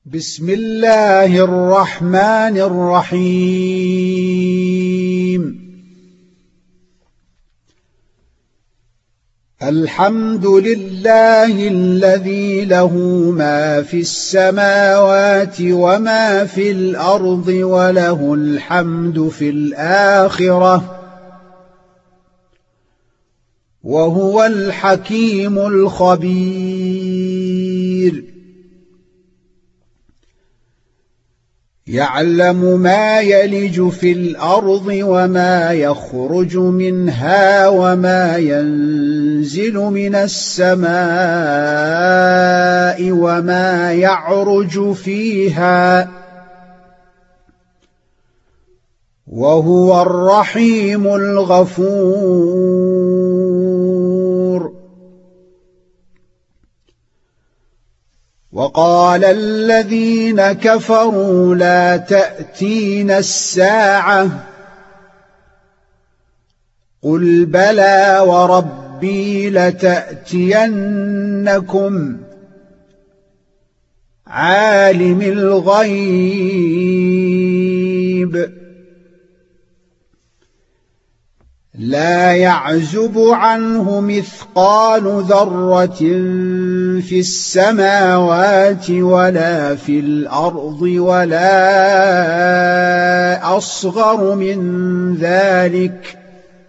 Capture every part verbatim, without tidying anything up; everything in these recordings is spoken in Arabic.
بسم الله الرحمن الرحيم. الحمد لله الذي له ما في السماوات وما في الأرض وله الحمد في الآخرة وهو الحكيم الخبير. يعلم ما يلج في الأرض وما يخرج منها وما ينزل من السماء وما يعرج فيها وهو الرحيم الغفور. وقال الذين كفروا لا تأتينا الساعة قل بلى وربي لتأتينكم عالم الغيب لا يعزب عنه مثقال ذرة في السماوات ولا في الأرض ولا أصغر من ذلك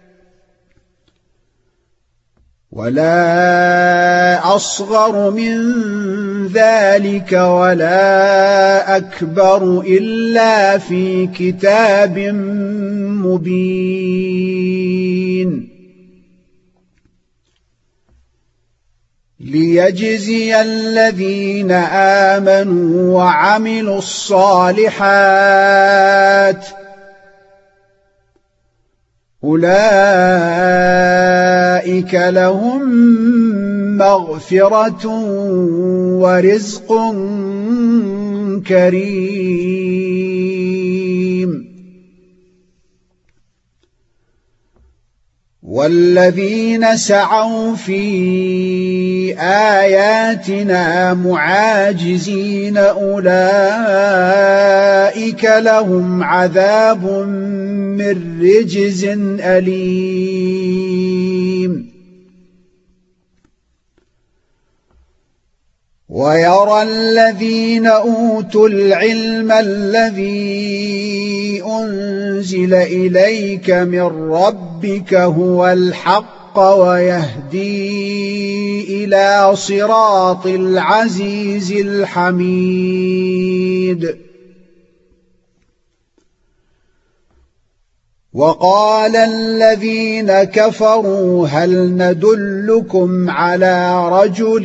ولا أصغر من ذلك ولا أكبر إلا في كتاب مبين. ليجزي الذين آمنوا وعملوا الصالحات أولئك لهم مغفرة ورزق كريم. والذين سعوا في آياتنا معاجزين أولئك لهم عذاب من رجز أليم. ويرى الذين أوتوا العلم الذي أنزل إليك من ربك هو الحق ويهدي إلى صراط العزيز الحميد. وقال الذين كفروا هل ندلكم على رجل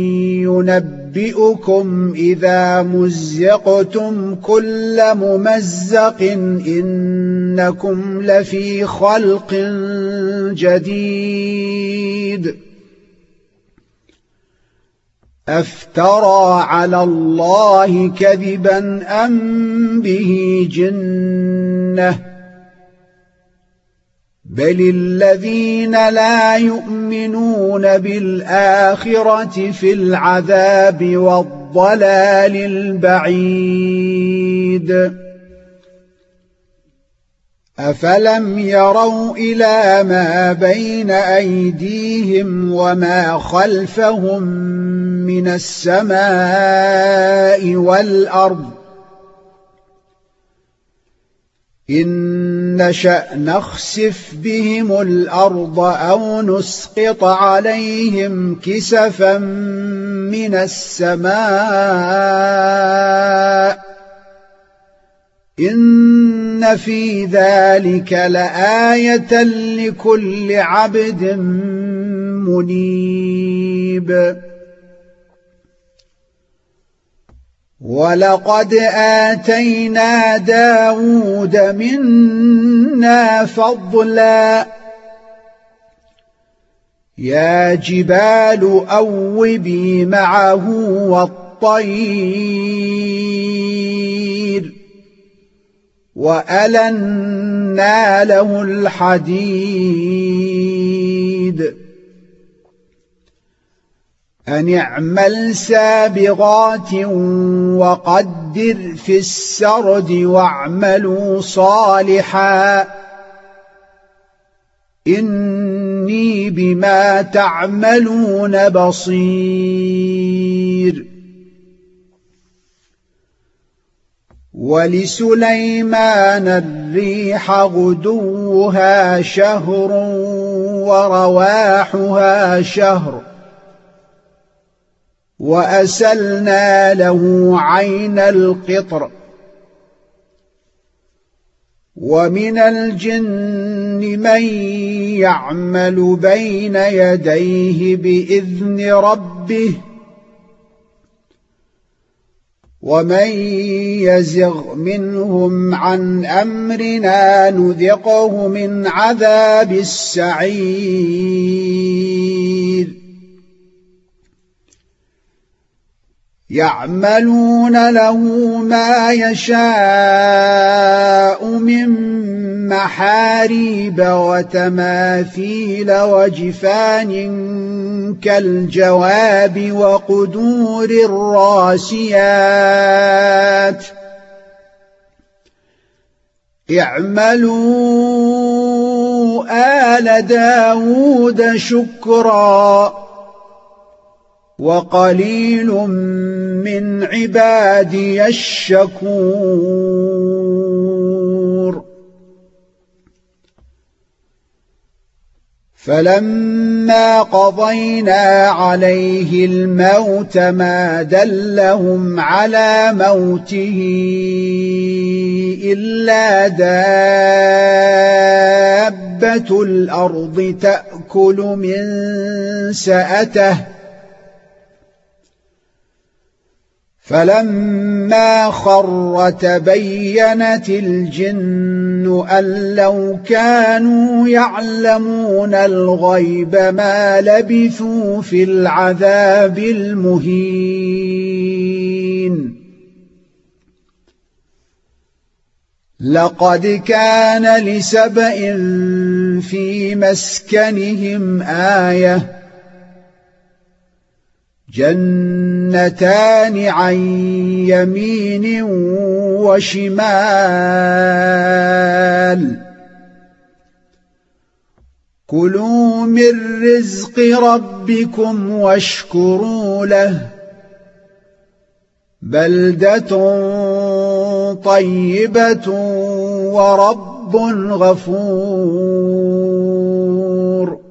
ينبئكم إذا مزقتم كل ممزق إنكم لفي خلق جديد أفترى على الله كذبا أم به جنة بل الذين لا يؤمنون بالآخرة في العذاب والضلال البعيد. أفلم يروا إلى ما بين أيديهم وما خلفهم من السماء والأرض إن نشأ نخسف بهم الأرض أو نسقط عليهم كسفا من السماء إن في ذلك لآية لكل عبد منيب. ولقد آتينا داود منا فضلا يا جبال أوبي معه والطير وألنا له الحديد أن اعمل سابغات وقدر في السرد واعملوا صالحا إني بما تعملون بصير. ولسليمان الريح غدوها شهر ورواحها شهر وأسلنا له عين القطر. ومن الجن من يعمل بين يديه بإذن ربه ومن يزغ منهم عن أمرنا نذقه من عذاب السعير. يعملون له ما يشاء من محاريب وتماثيل وجفان كالجواب وقدور الراسيات اعملوا آل داود شكرا وقليل من عبادي الشكور. فلما قضينا عليه الموت ما دلهم على موته إلا دابة الأرض تأكل من سأته فلما خر تبينت الجن أن لو كانوا يعلمون الغيب ما لبثوا في العذاب المهين. لقد كان لسبإ في مسكنهم آية جنتان عن يمين وشمال كلوا من رزق ربكم واشكروا له بلدة طيبة ورب غفور.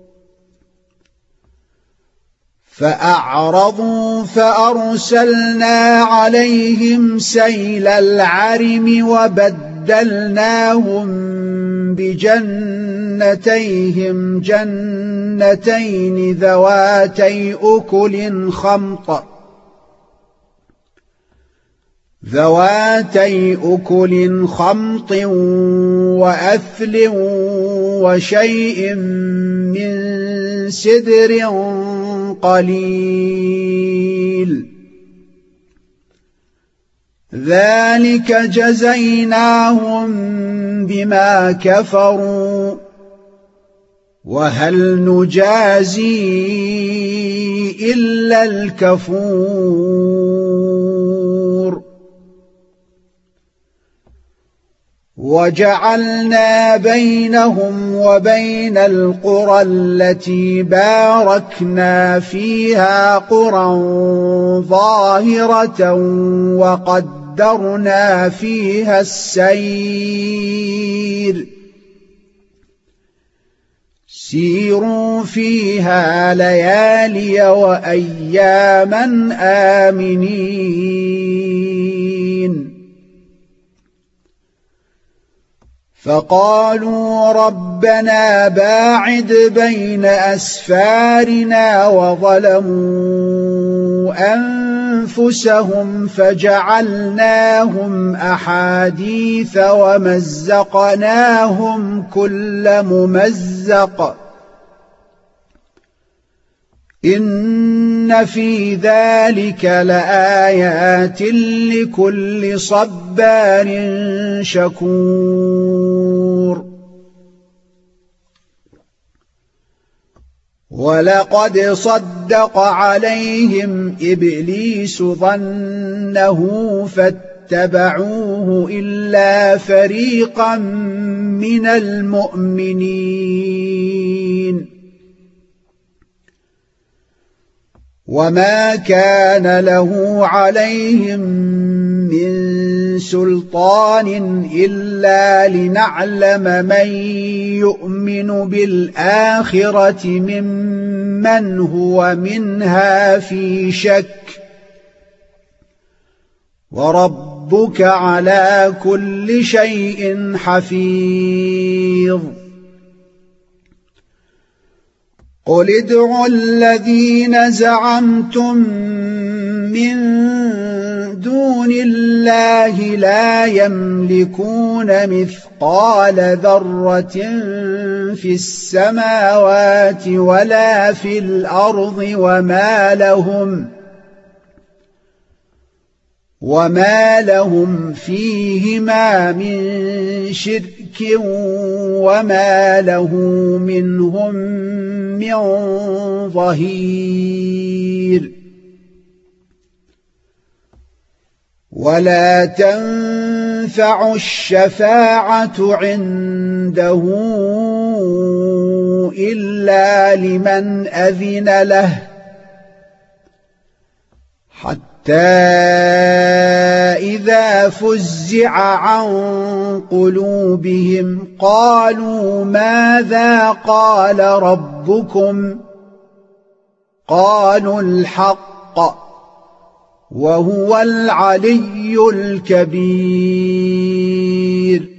فأعرضوا فأرسلنا عليهم سيل العرم وبدلناهم بجنتيهم جنتين ذواتي أكل خمط ذواتي أكل خمط وأثل وشيء من سدر قليل ذلك جزيناهم بما كفروا وهل نجازي إلا الكفور. وجعلنا بينهم وبين القرى التي باركنا فيها قرى ظاهرة وقدرنا فيها السير سيروا فيها ليالي وأياما آمنين. فقالوا ربنا باعد بين أسفارنا وظلموا أنفسهم فجعلناهم أحاديث ومزقناهم كل ممزق إن في ذلك لآيات لكل صبار شكور. ولقد صدق عليهم إبليس ظنه فاتبعوه إلا فريقا من المؤمنين وما كان له عليهم من سلطان إلا لنعلم من يؤمن بالآخرة ممن هو منها في شك وربك على كل شيء حفيظ قل ادعوا الذين زعمتم من دون الله لا يملكون مثقال ذرة في السماوات ولا في الأرض وما لهم وما لهم فيهما من شرك وما له منهم من ظهير ولا تنفع الشفاعة عنده إلا لمن أذن له حتى إذا فزع عن قلوبهم قالوا ماذا قال ربكم قالوا الحق وهو العلي الكبير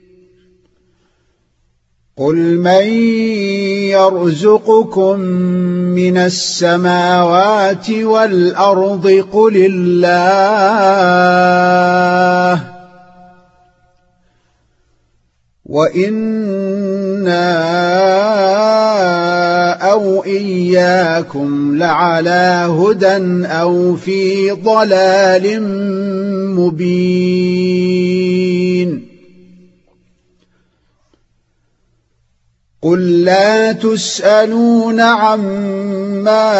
قل من يرزقكم من السماوات والأرض قل الله وإنا أو إياكم لعلى هدى أو في ضلال مبين قل لا تسألون عما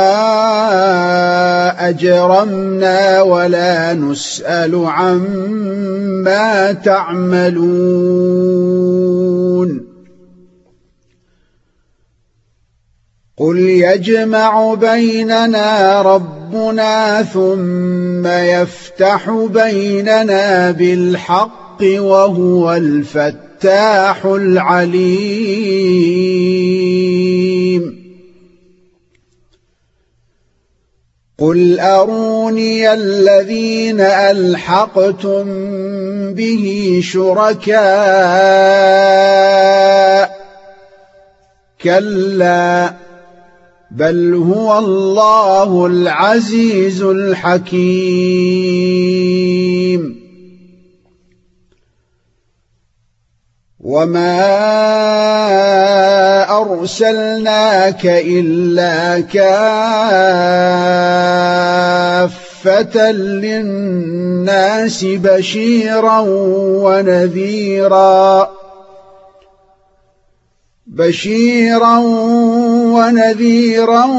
أجرمنا ولا نسأل عما تعملون قل يجمع بيننا ربنا ثم يفتح بيننا بالحق وهو الفتاح العليم قل أروني الذين ألحقتم به شركاء كلا بل هو الله العزيز الحكيم وما أرسلناك إلا كافة للناس بشيرا ونذيرا بشيرا ونذيرا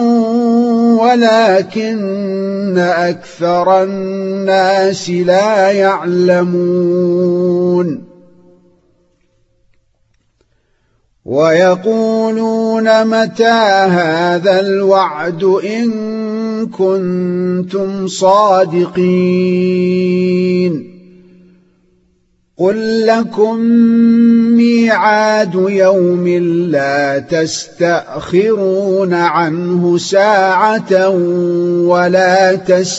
ولكن أكثر الناس لا يعلمون ويقولون متى هذا الوعد إن كنتم صادقين قل لكم ميعاد يوم لا تستأخرون عنه ساعة ولا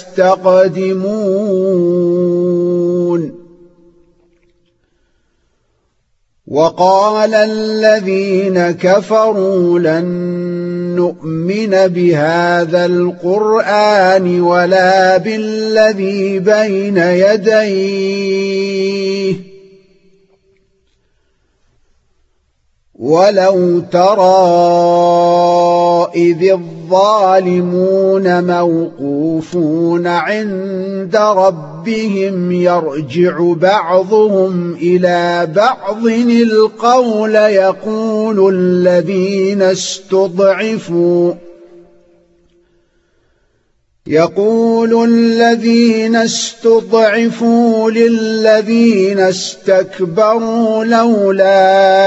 تستقدمون وقال الذين كفروا لن نؤمن بهذا القرآن ولا بالذي بين يديه ولو ترى إذ الظالمون موقوفون عند ربهم يرجع بعضهم إلى بعض القول يقول الذين استضعفوا يقول الذين استضعفوا للذين استكبروا لولا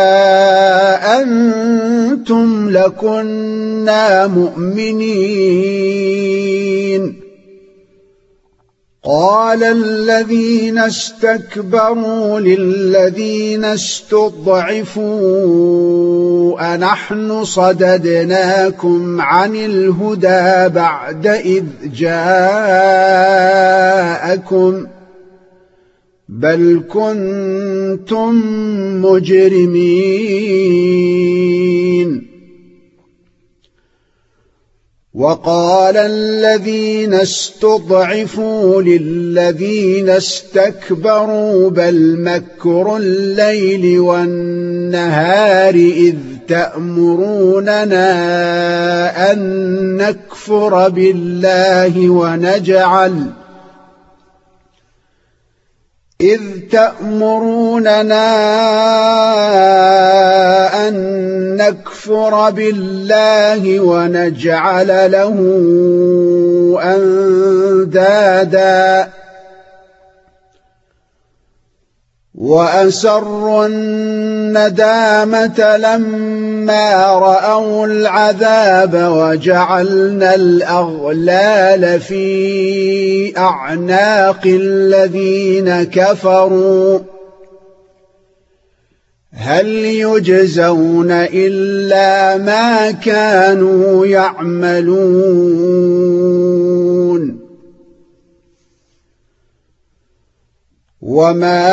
أنتم لكنا مؤمنين قال الذين استكبروا للذين استضعفوا أنحن صددناكم عن الهدى بعد إذ جاءكم بل كنتم مجرمين وقال الذين استضعفوا للذين استكبروا بل مكر الليل والنهار إذ تأمروننا أن نكفر بالله ونجعل إذ تأمروننا أن نكفر بالله ونجعل له أندادا وأسروا الندامة لما رأوا العذاب وجعلنا الأغلال في أعناق الذين كفروا هل يجزون إلا ما كانوا يعملون وما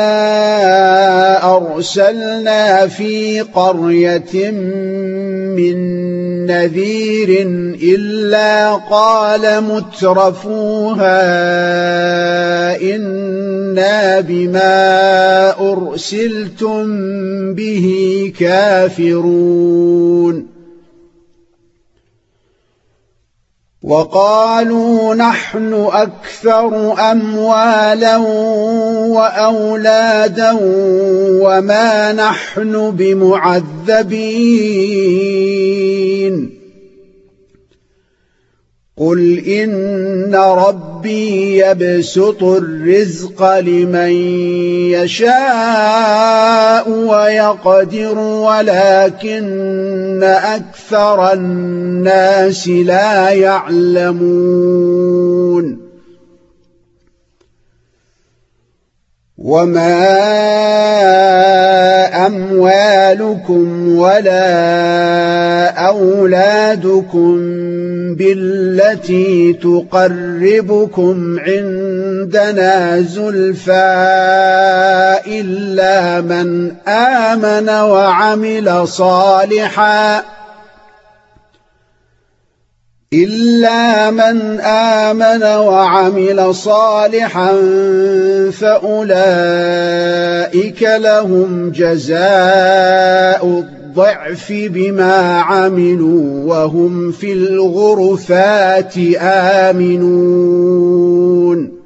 أرسلنا في قرية من نذير إلا قال مترفوها إنا بما أرسلتم به كافرون وقالوا نحن أكثر أموالا وأولادا وما نحن بمعذبين قل إن ربي يبسط الرزق لمن يشاء ويقدر ولكن أكثر الناس لا يعلمون وما أموالكم ولا أولادكم بالتي تقربكم عندنا زلفى إلا من آمن وعمل صالحا إلا من آمن وعمل صالحا فأولئك لهم جزاء الضعف بما عملوا وهم في الغرفات آمنون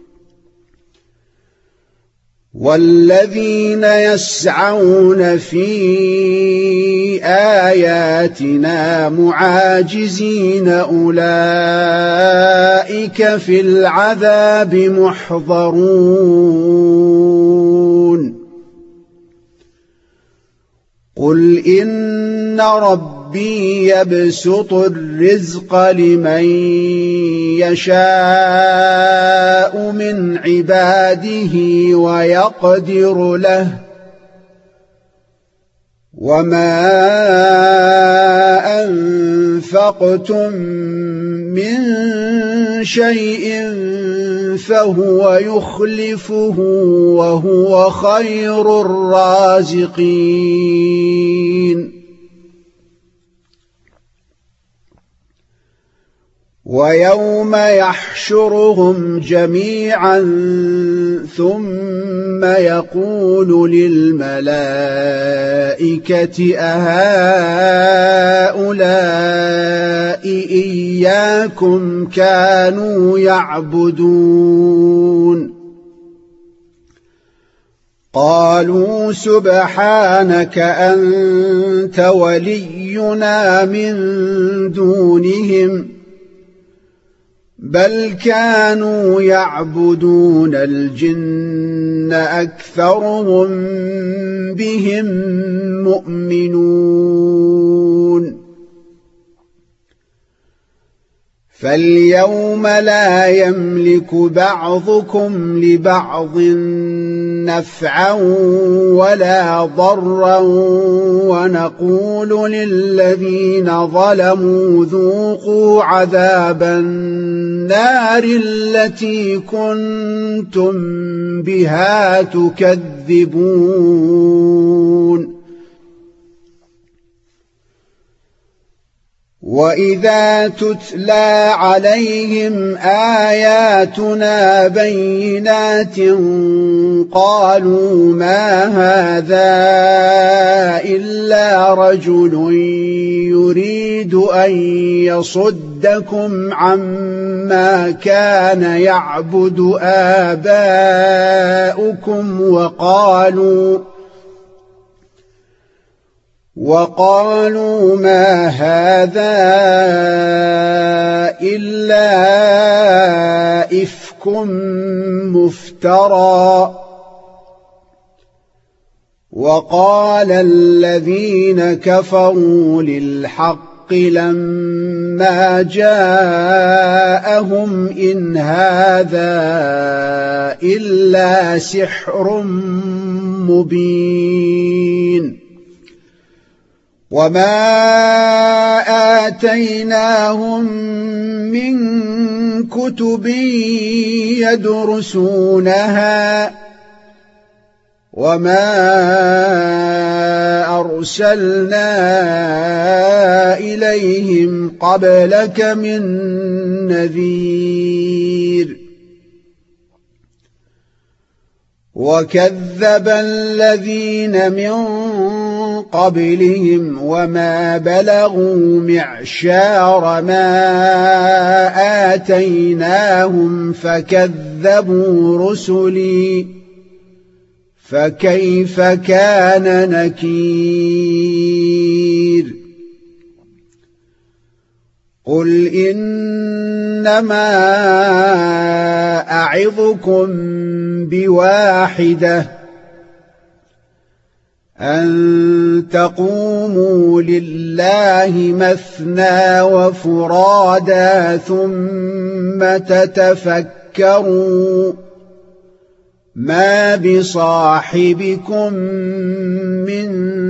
والذين يسعون في آياتنا معاجزين أولئك في العذاب محضرون قل إن ربي يبسط الرزق لمن يشاء من عباده ويقدر له وما أنفقتم من شيء فهو يخلفه وهو خير الرازقين ويوم يحشرهم جميعا ثم يقول للملائكة أهؤلاء إياكم كانوا يعبدون قالوا سبحانك أنت ولينا من دونهم بل كانوا يعبدون الجن أكثرهم بهم مؤمنون فاليوم لا يملك بعضكم لبعض نفعا ولا ضرا ونقول للذين ظلموا ذوقوا عذاب النار التي كنتم بها تكذبون وإذا تتلى عليهم آياتنا بينات قالوا ما هذا إلا رجل يريد أن يصدكم عما كان يعبد آباؤكم وقالوا وقالوا ما هذا إلا إفك مفترى وقال الذين كفروا للحق لما جاءهم إن هذا إلا سحر مبين وما آتيناهم من كتب يدرسونها وما أرسلنا إليهم قبلك من نذير وكذب الذين من قبلهم وما بلغوا معشار ما آتيناهم فكذبوا رسلي فكيف كان نكير قل إنما أعظكم بواحدة أن تقوموا لله مثنى وفرادا ثم تتفكروا ما بصاحبكم من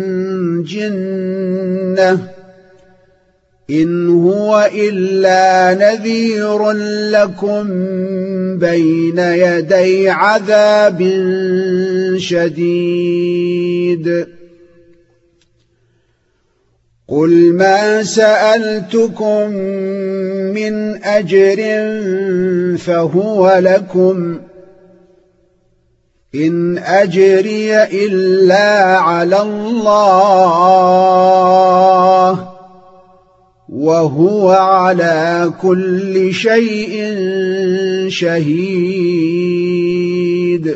جنة إن هو إلا نذير لكم بين يدي عذاب شديد قل ما سألتكم من أجر فهو لكم إن أجري إلا على الله وهو على كل شيء شهيد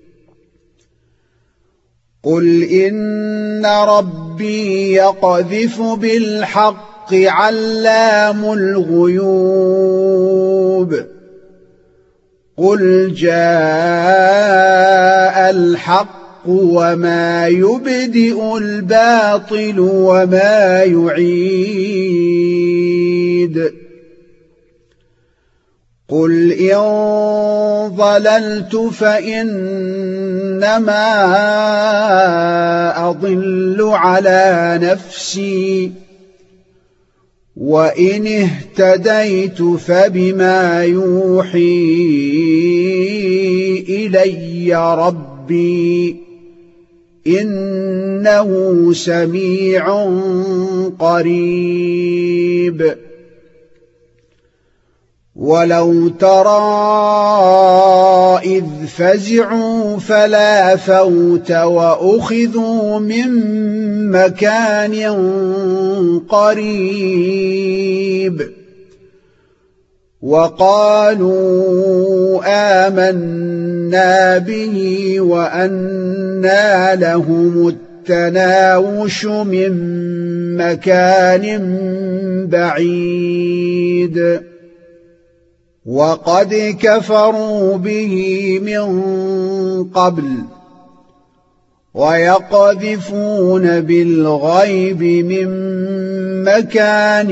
قل إن ربي يقذف بالحق علام الغيوب قل جاء الحق وما يبدئ الباطل وما يعيد قل إن ضللت فإنما أضل على نفسي وإن اهتديت فبما يوحي إلي ربي إنه سميع قريب ولو ترى إذ فزعوا فلا فوت وأخذوا من مكان قريب وقالوا آمنا به وأنى لهم التناوش من مكان بعيد وقد كفروا به من قبل ويقذفون بالغيب من مكان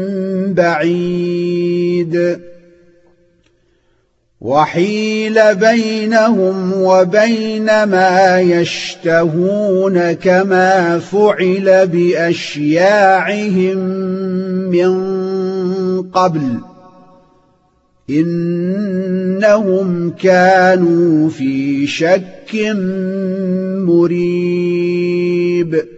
بعيد وحيل بينهم وبين ما يشتهون كما فعل بأشياعهم من قبل إنهم كانوا في شك مريب